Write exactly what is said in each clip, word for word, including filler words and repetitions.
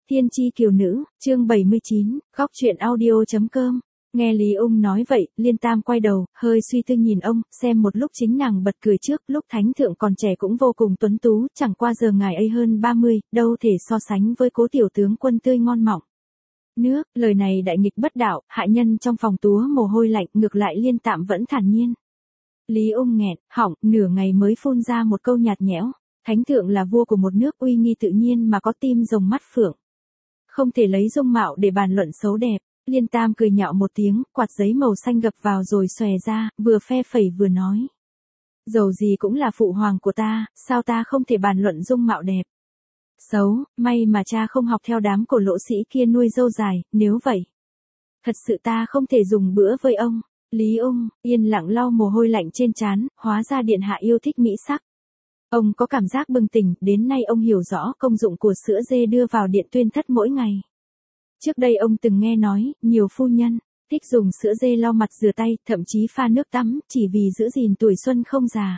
Tiên tri kiều nữ, chương bảy mươi chín, góc truyện audio.com. Nghe Lý Ung nói vậy, Liên Tam quay đầu, hơi suy tư nhìn ông, xem một lúc chính nàng bật cười trước, lúc thánh thượng còn trẻ cũng vô cùng tuấn tú, chẳng qua giờ ngài ấy hơn ba mươi, đâu thể so sánh với cố tiểu tướng quân tươi ngon mọng. Nước, lời này đại nghịch bất đạo, hạ nhân trong phòng túa mồ hôi lạnh, ngược lại Liên Tạm vẫn thản nhiên. Lý Ung nghẹn, họng, nửa ngày mới phun ra một câu nhạt nhẽo, thánh thượng là vua của một nước uy nghi tự nhiên mà có tim rồng mắt phượng. Không thể lấy dung mạo để bàn luận xấu đẹp. Liên Tam cười nhạo một tiếng, quạt giấy màu xanh gập vào rồi xòe ra, vừa phe phẩy vừa nói. Dầu gì cũng là phụ hoàng của ta, sao ta không thể bàn luận dung mạo đẹp. Xấu, may mà cha không học theo đám cổ lỗ sĩ kia nuôi dâu dài, nếu vậy. Thật sự ta không thể dùng bữa với ông. Lý Ung, yên lặng lau mồ hôi lạnh trên trán, hóa ra điện hạ yêu thích mỹ sắc. Ông có cảm giác bừng tỉnh, đến nay ông hiểu rõ công dụng của sữa dê đưa vào điện tuyên thất mỗi ngày. Trước đây ông từng nghe nói, nhiều phu nhân, thích dùng sữa dê lau mặt rửa tay, thậm chí pha nước tắm, chỉ vì giữ gìn tuổi xuân không già.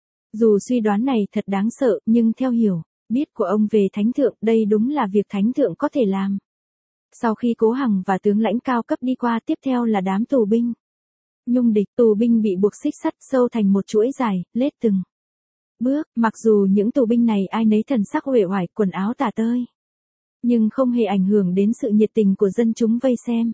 Dù suy đoán này thật đáng sợ, nhưng theo hiểu, biết của ông về thánh thượng, đây đúng là việc thánh thượng có thể làm. Sau khi Cố Hằng và tướng lãnh cao cấp đi qua, tiếp theo là đám tù binh. Nhung địch, tù binh bị buộc xích sắt sâu thành một chuỗi dài, lết từng bước, mặc dù những tù binh này ai nấy thần sắc uể oải, quần áo tả tơi, nhưng không hề ảnh hưởng đến sự nhiệt tình của dân chúng vây xem.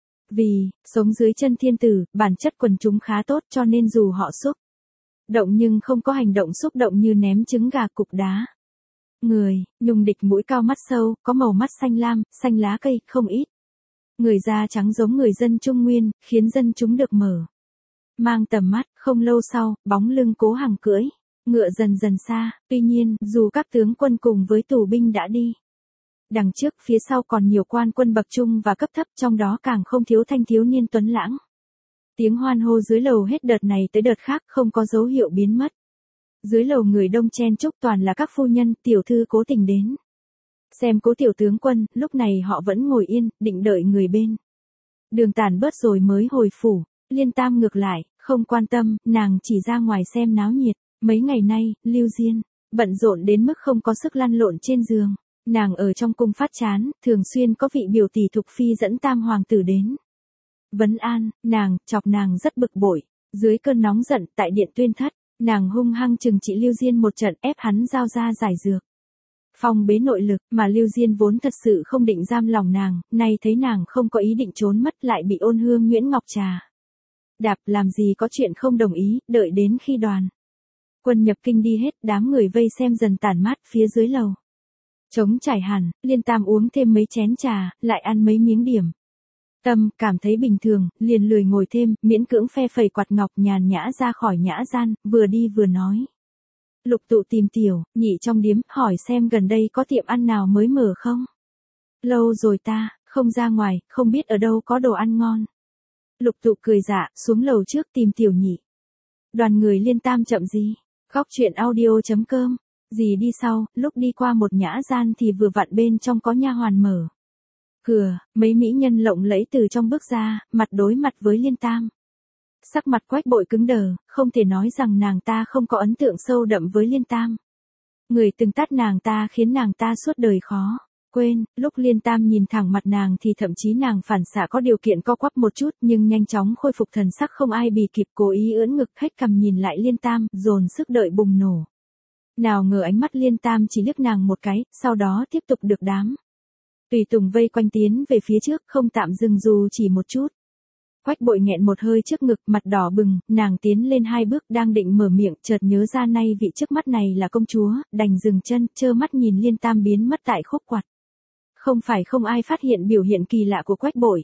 Vì, sống dưới chân thiên tử, bản chất quần chúng khá tốt cho nên dù họ xúc động nhưng không có hành động xúc động như ném trứng gà cục đá. Người, Nhung địch mũi cao mắt sâu, có màu mắt xanh lam, xanh lá cây, không ít. Người da trắng giống người dân Trung Nguyên, khiến dân chúng được mở mang tầm mắt. Không lâu sau, bóng lưng Cố Hằng cưỡi ngựa dần dần xa, tuy nhiên, dù các tướng quân cùng với tù binh đã đi. Đằng trước, phía sau còn nhiều quan quân bậc trung và cấp thấp, trong đó càng không thiếu thanh thiếu niên tuấn lãng. Tiếng hoan hô dưới lầu hết đợt này tới đợt khác, không có dấu hiệu biến mất. Dưới lầu người đông chen chúc, toàn là các phu nhân, tiểu thư cố tình đến xem cố tiểu tướng quân. Lúc này họ vẫn ngồi yên, định đợi người bên đường tản bớt rồi mới hồi phủ. Liên Tam ngược lại, không quan tâm, nàng chỉ ra ngoài xem náo nhiệt. Mấy ngày nay, Lưu Diên bận rộn đến mức không có sức lăn lộn trên giường. Nàng ở trong cung phát chán, thường xuyên có vị biểu tỷ Thục Phi dẫn Tam hoàng tử đến vấn an, nàng, chọc nàng rất bực bội. Dưới cơn nóng giận, tại điện tuyên thất, nàng hung hăng trừng trị Lưu Diên một trận, ép hắn giao ra giải dược phong bế nội lực, mà Lưu Diên vốn thật sự không định giam lòng nàng, nay thấy nàng không có ý định trốn mất, lại bị Ôn Hương Nguyễn Ngọc Trà đạp, làm gì có chuyện không đồng ý. Đợi đến khi đoàn quân nhập kinh đi hết, đám người vây xem dần tản mát, phía dưới lầu trống trải hẳn. Liên Tam uống thêm mấy chén trà, lại ăn mấy miếng điểm tâm, cảm thấy bình thường, liền lười ngồi thêm, miễn cưỡng phe phẩy quạt ngọc, nhàn nhã ra khỏi nhã gian, vừa đi vừa nói. Lục Tụ tìm tiểu nhị trong điếm, hỏi xem gần đây có tiệm ăn nào mới mở không. Lâu rồi ta không ra ngoài, không biết ở đâu có đồ ăn ngon. Lục Tụ cười dạ, xuống lầu trước tìm tiểu nhị. Đoàn người Liên Tam chậm gì, góc truyện audio.com. Dì đi sau, lúc đi qua một nhã gian thì vừa vặn bên trong có nha hoàn mở cửa, mấy mỹ nhân lộng lẫy từ trong bước ra, mặt đối mặt với Liên Tam. Sắc mặt Quách Bội cứng đờ, không thể nói rằng nàng ta không có ấn tượng sâu đậm với Liên Tam. Người từng tát nàng ta khiến nàng ta suốt đời khó quên. Lúc Liên Tam nhìn thẳng mặt nàng thì thậm chí nàng phản xạ có điều kiện co quắp một chút, nhưng nhanh chóng khôi phục thần sắc không ai bì kịp, cố ý ưỡn ngực hết cằm nhìn lại Liên Tam, dồn sức đợi bùng nổ. Nào ngờ ánh mắt Liên Tam chỉ liếc nàng một cái, sau đó tiếp tục được đám tùy tùng vây quanh tiến về phía trước, không tạm dừng dù chỉ một chút. Quách Bội nghẹn một hơi trước ngực, mặt đỏ bừng, nàng tiến lên hai bước, đang định mở miệng, chợt nhớ ra nay vị trước mắt này là công chúa, đành dừng chân, trơ mắt nhìn Liên Tam biến mất tại khúc quạt. Không phải không ai phát hiện biểu hiện kỳ lạ của Quách Bội.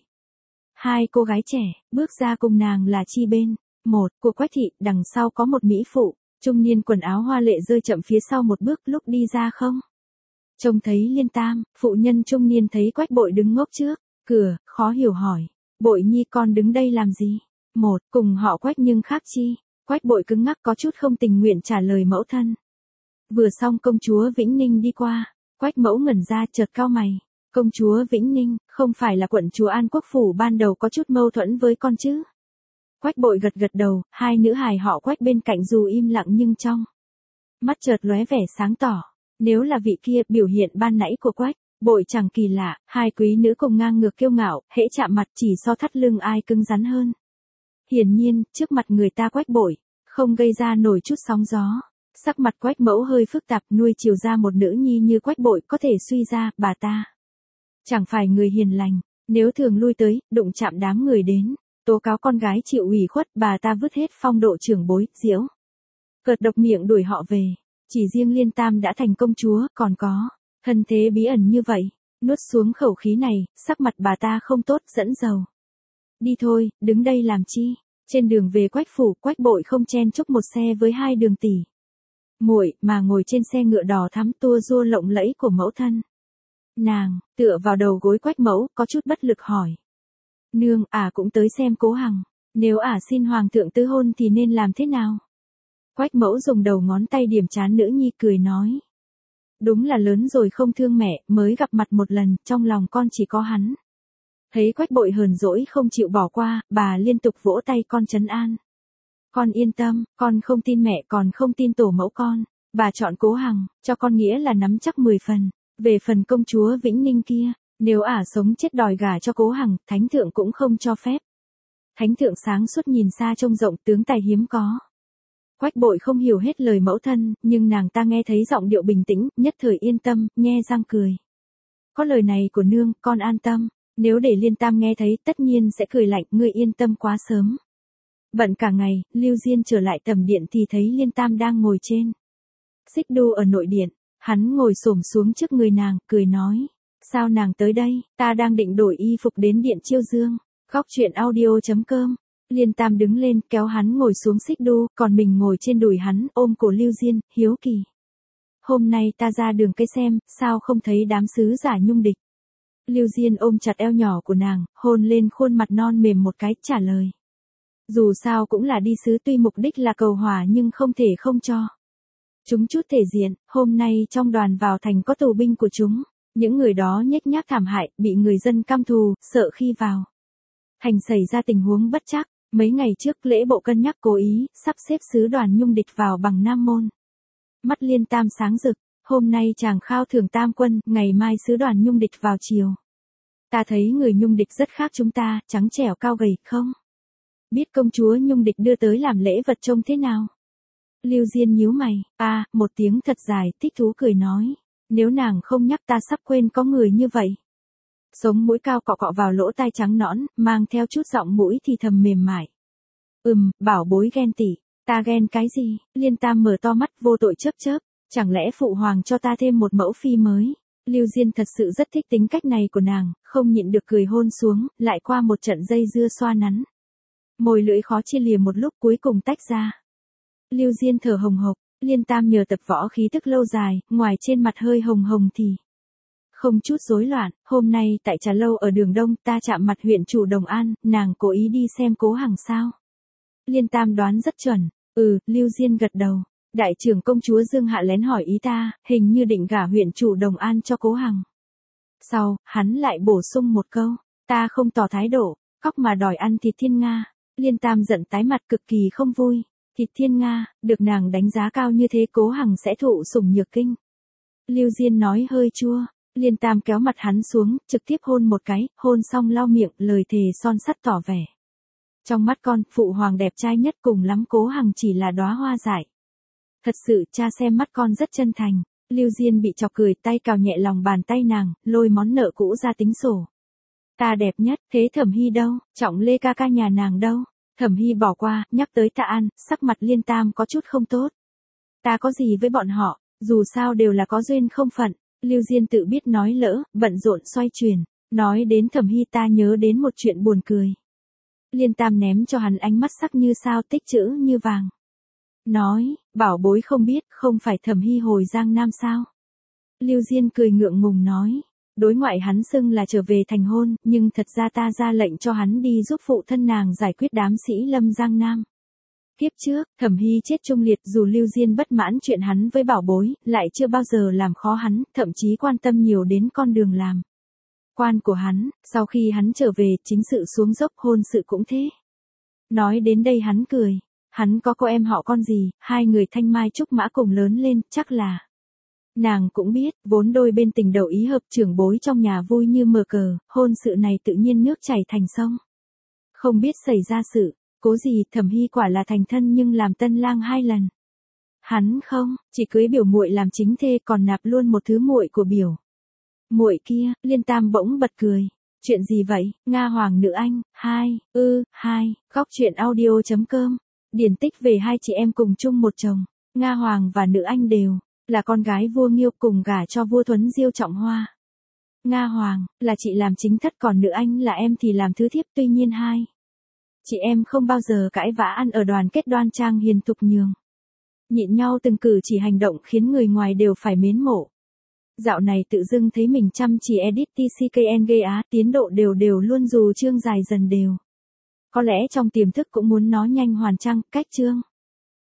Hai cô gái trẻ bước ra cùng nàng là chi bên? Một, của Quách thị, đằng sau có một mỹ phụ trung niên quần áo hoa lệ rơi chậm phía sau một bước, lúc đi ra không trông thấy Liên Tam. Phụ nhân trung niên thấy Quách Bội đứng ngốc trước cửa, khó hiểu hỏi, Bội nhi con đứng đây làm gì? Một, cùng họ Quách nhưng khác chi? Quách Bội cứng ngắc có chút không tình nguyện trả lời mẫu thân. Vừa xong công chúa Vĩnh Ninh đi qua. Quách mẫu ngẩn ra, chợt cau mày. Công chúa Vĩnh Ninh, không phải là quận chúa An Quốc Phủ ban đầu có chút mâu thuẫn với con chứ? Quách Bội gật gật đầu, hai nữ hài họ Quách bên cạnh dù im lặng nhưng trong mắt chợt lóe vẻ sáng tỏ. Nếu là vị kia, biểu hiện ban nãy của Quách Bội chẳng kỳ lạ, hai quý nữ cùng ngang ngược kiêu ngạo, hễ chạm mặt chỉ so thắt lưng ai cứng rắn hơn. Hiển nhiên, trước mặt người ta Quách Bội, không gây ra nổi chút sóng gió. Sắc mặt Quách Mẫu hơi phức tạp, nuôi chiều ra một nữ nhi như Quách Bội có thể suy ra, bà ta chẳng phải người hiền lành, nếu thường lui tới, đụng chạm đám người đến, tố cáo con gái chịu ủy khuất, bà ta vứt hết phong độ trưởng bối, diễu cợt độc miệng đuổi họ về. Chỉ riêng Liên Tam đã thành công chúa, còn có thân thế bí ẩn như vậy. Nuốt xuống khẩu khí này, sắc mặt bà ta không tốt, dẫn dầu. Đi thôi, đứng đây làm chi? Trên đường về Quách phủ, Quách Bội không chen chúc một xe với hai đường tỷ muội, mà ngồi trên xe ngựa đỏ thắm tua rua lộng lẫy của mẫu thân. Nàng tựa vào đầu gối Quách Mẫu, có chút bất lực hỏi: Nương, ả cũng tới xem Cố Hằng, nếu ả xin hoàng thượng tứ hôn thì nên làm thế nào? Quách Mẫu dùng đầu ngón tay điểm trán nữ nhi, cười nói: Đúng là lớn rồi không thương mẹ, mới gặp mặt một lần, trong lòng con chỉ có hắn. Thấy Quách Bội hờn dỗi không chịu bỏ qua, bà liên tục vỗ tay con trấn an. Con yên tâm, con không tin mẹ, còn không tin tổ mẫu con. Bà chọn Cố Hằng, cho con nghĩa là nắm chắc mười phần. Về phần công chúa Vĩnh Ninh kia, nếu ả sống chết đòi gả cho Cố Hằng, thánh thượng cũng không cho phép. Thánh thượng sáng suốt nhìn xa trông rộng, tướng tài hiếm có. Quách Bội không hiểu hết lời mẫu thân, nhưng nàng ta nghe thấy giọng điệu bình tĩnh, nhất thời yên tâm, nhe răng cười. Có lời này của nương, con an tâm. Nếu để Liên Tam nghe thấy, tất nhiên sẽ cười lạnh, ngươi yên tâm quá sớm. Bận cả ngày, Lưu Diên trở lại tầm điện thì thấy Liên Tam đang ngồi trên xích đu ở nội điện. Hắn ngồi xổm xuống trước người nàng, cười nói: Sao nàng tới đây? Ta đang định đổi y phục đến điện chiêu dương. Khóc chuyện audio chấm com. Liên Tam đứng lên, kéo hắn ngồi xuống xích đu, còn mình ngồi trên đùi hắn, ôm cổ Lưu Diên, hiếu kỳ: Hôm nay ta ra đường cây xem, sao không thấy đám sứ giả Nhung Địch? Lưu Diên ôm chặt eo nhỏ của nàng, hôn lên khuôn mặt non mềm một cái, trả lời: Dù sao cũng là đi sứ, tuy mục đích là cầu hòa nhưng không thể không cho chúng chút thể diện. Hôm nay trong đoàn vào thành có tù binh của chúng, những người đó nhếch nhác thảm hại, bị người dân căm thù, sợ khi vào thành xảy ra tình huống bất trắc. Mấy ngày trước lễ bộ cân nhắc cố ý sắp xếp sứ đoàn Nhung Địch vào bằng Nam Môn. Mắt Liên Tam sáng rực. Hôm nay chàng khao thưởng tam quân, ngày mai sứ đoàn Nhung Địch vào chiều. Ta thấy người Nhung Địch rất khác chúng ta, trắng trẻo cao gầy, không biết công chúa Nhung Địch đưa tới làm lễ vật trông thế nào? Lưu Diên nhíu mày, a à, một tiếng thật dài, thích thú cười nói: Nếu nàng không nhắc ta sắp quên có người như vậy. Sống mũi cao cọ cọ vào lỗ tai trắng nõn, mang theo chút giọng mũi thì thầm mềm mại. Ừm, bảo bối ghen tị. Ta ghen cái gì? Liên Tam mở to mắt vô tội chớp chớp. Chẳng lẽ phụ hoàng cho ta thêm một mẫu phi mới? Lưu Diên thật sự rất thích tính cách này của nàng, không nhịn được cười hôn xuống, lại qua một trận dây dưa xoa nắn. Môi lưỡi khó chia lìa một lúc, cuối cùng tách ra. Lưu Diên thở hồng hộc, Liên Tam nhờ tập võ khí tức lâu dài, ngoài trên mặt hơi hồng hồng thì không chút rối loạn. Hôm nay tại trà lâu ở đường Đông, ta chạm mặt huyện chủ Đồng An, nàng cố ý đi xem Cố Hằng sao? Liên Tam đoán rất chuẩn. Ừ, Lưu Diên gật đầu. Đại trưởng công chúa Dương Hạ lén hỏi ý ta, hình như định gả huyện chủ Đồng An cho Cố Hằng. Sau, hắn lại bổ sung một câu: Ta không tỏ thái độ, khóc mà đòi ăn thịt thiên nga. Liên Tam giận tái mặt, cực kỳ không vui. Thịt thiên nga, được nàng đánh giá cao như thế, Cố Hằng sẽ thụ sủng nhược kinh. Lưu Diên nói hơi chua. Liên Tam kéo mặt hắn xuống, trực tiếp hôn một cái, hôn xong lau miệng, lời thề son sắt tỏ vẻ: Trong mắt con, phụ hoàng đẹp trai nhất, cùng lắm Cố Hằng chỉ là đóa hoa dại. Thật sự, cha xem mắt con rất chân thành. Lưu Diên bị chọc cười, tay cào nhẹ lòng bàn tay nàng, lôi món nợ cũ ra tính sổ. Ta đẹp nhất, thế Thẩm Hy đâu? Trọng Lê ca ca nhà nàng đâu? Thẩm Hy bỏ qua, nhắc tới Tạ An, sắc mặt Liên Tam có chút không tốt. Ta có gì với bọn họ, dù sao đều là có duyên không phận. Lưu Diên tự biết nói lỡ, bận rộn xoay chuyển. Nói đến Thẩm Hy ta nhớ đến một chuyện buồn cười. Liên Tam ném cho hắn ánh mắt sắc như sao, tích chữ như vàng. Nói: Bảo bối không biết, không phải Thẩm Hy hồi Giang Nam sao? Lưu Diên cười ngượng ngùng nói: Đối ngoại hắn xưng là trở về thành hôn, nhưng thật ra ta ra lệnh cho hắn đi giúp phụ thân nàng giải quyết đám sĩ lâm Giang Nam. Kiếp trước, Thẩm Hy chết trung liệt, dù Lưu Diên bất mãn chuyện hắn với bảo bối, lại chưa bao giờ làm khó hắn, thậm chí quan tâm nhiều đến con đường làm quan của hắn. Sau khi hắn trở về, chính sự xuống dốc, hôn sự cũng thế. Nói đến đây hắn cười. Hắn có cô em họ con gì, hai người thanh mai trúc mã cùng lớn lên, chắc là Nàng cũng biết, vốn đôi bên tình đầu ý hợp trưởng bối trong nhà vui như mờ cờ, hôn sự này tự nhiên nước chảy thành sông. Không biết xảy ra sự, cố gì Thẩm Hy quả là thành thân nhưng làm tân lang hai lần. Hắn không, chỉ cưới biểu muội làm chính thê còn nạp luôn một thứ muội của biểu. Muội kia, Liên Tam bỗng bật cười. Chuyện gì vậy, Nga Hoàng nữ anh, hai, ư, hai, góc chuyện audio chấm com. Điển tích về hai chị em cùng chung một chồng, Nga Hoàng và nữ anh đều là con gái vua Nghiêu cùng gả cho vua Thuấn Diêu Trọng Hoa. Nga Hoàng là chị làm chính thất còn nữ anh là em thì làm thứ thiếp, tuy nhiên hai chị em không bao giờ cãi vã, ăn ở đoàn kết đoan trang hiền thục nhường nhịn nhau, từng cử chỉ hành động khiến người ngoài đều phải mến mộ. Dạo này tự dưng thấy mình chăm chỉ edit tê xê ca en ghê á, tiến độ đều đều luôn dù chương dài dần đều. Có lẽ trong tiềm thức cũng muốn nó nhanh hoàn trang, cách chương.